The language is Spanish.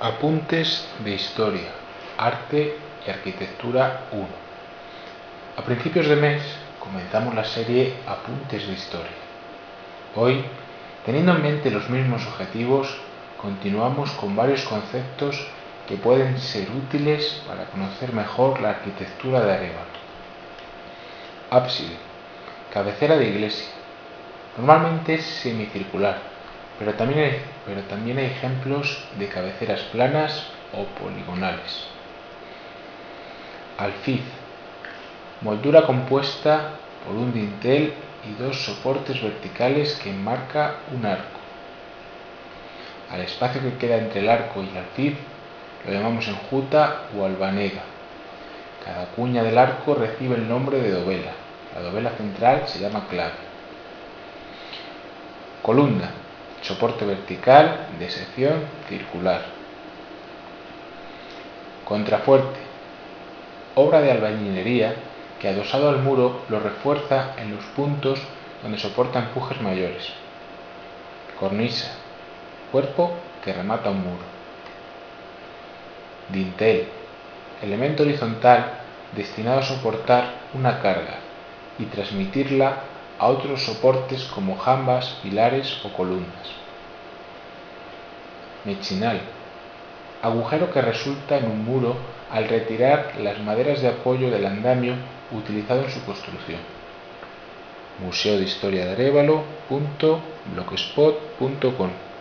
Apuntes de Historia, Arte y Arquitectura 1. A principios de mes comenzamos la serie Apuntes de Historia. Hoy, teniendo en mente los mismos objetivos, continuamos con varios conceptos que pueden ser útiles para conocer mejor la arquitectura de Arévalo. Ábside, cabecera de iglesia. Normalmente es semicircular, pero también hay ejemplos de cabeceras planas o poligonales. Alfiz, moldura compuesta por un dintel y dos soportes verticales que enmarca un arco. Al espacio que queda entre el arco y el alfiz lo llamamos enjuta o albanega. Cada cuña del arco recibe el nombre de dovela. La dovela central se llama clave. Columna, soporte vertical de sección circular. Contrafuerte, obra de albañilería que adosado al muro lo refuerza en los puntos donde soporta empujes mayores. Cornisa, cuerpo que remata un muro. Dintel, elemento horizontal destinado a soportar una carga y transmitirla a otros soportes como jambas, pilares o columnas. Mechinal, agujero que resulta en un muro al retirar las maderas de apoyo del andamio utilizado en su construcción. Museo de Historia de Arévalo.blogspot.com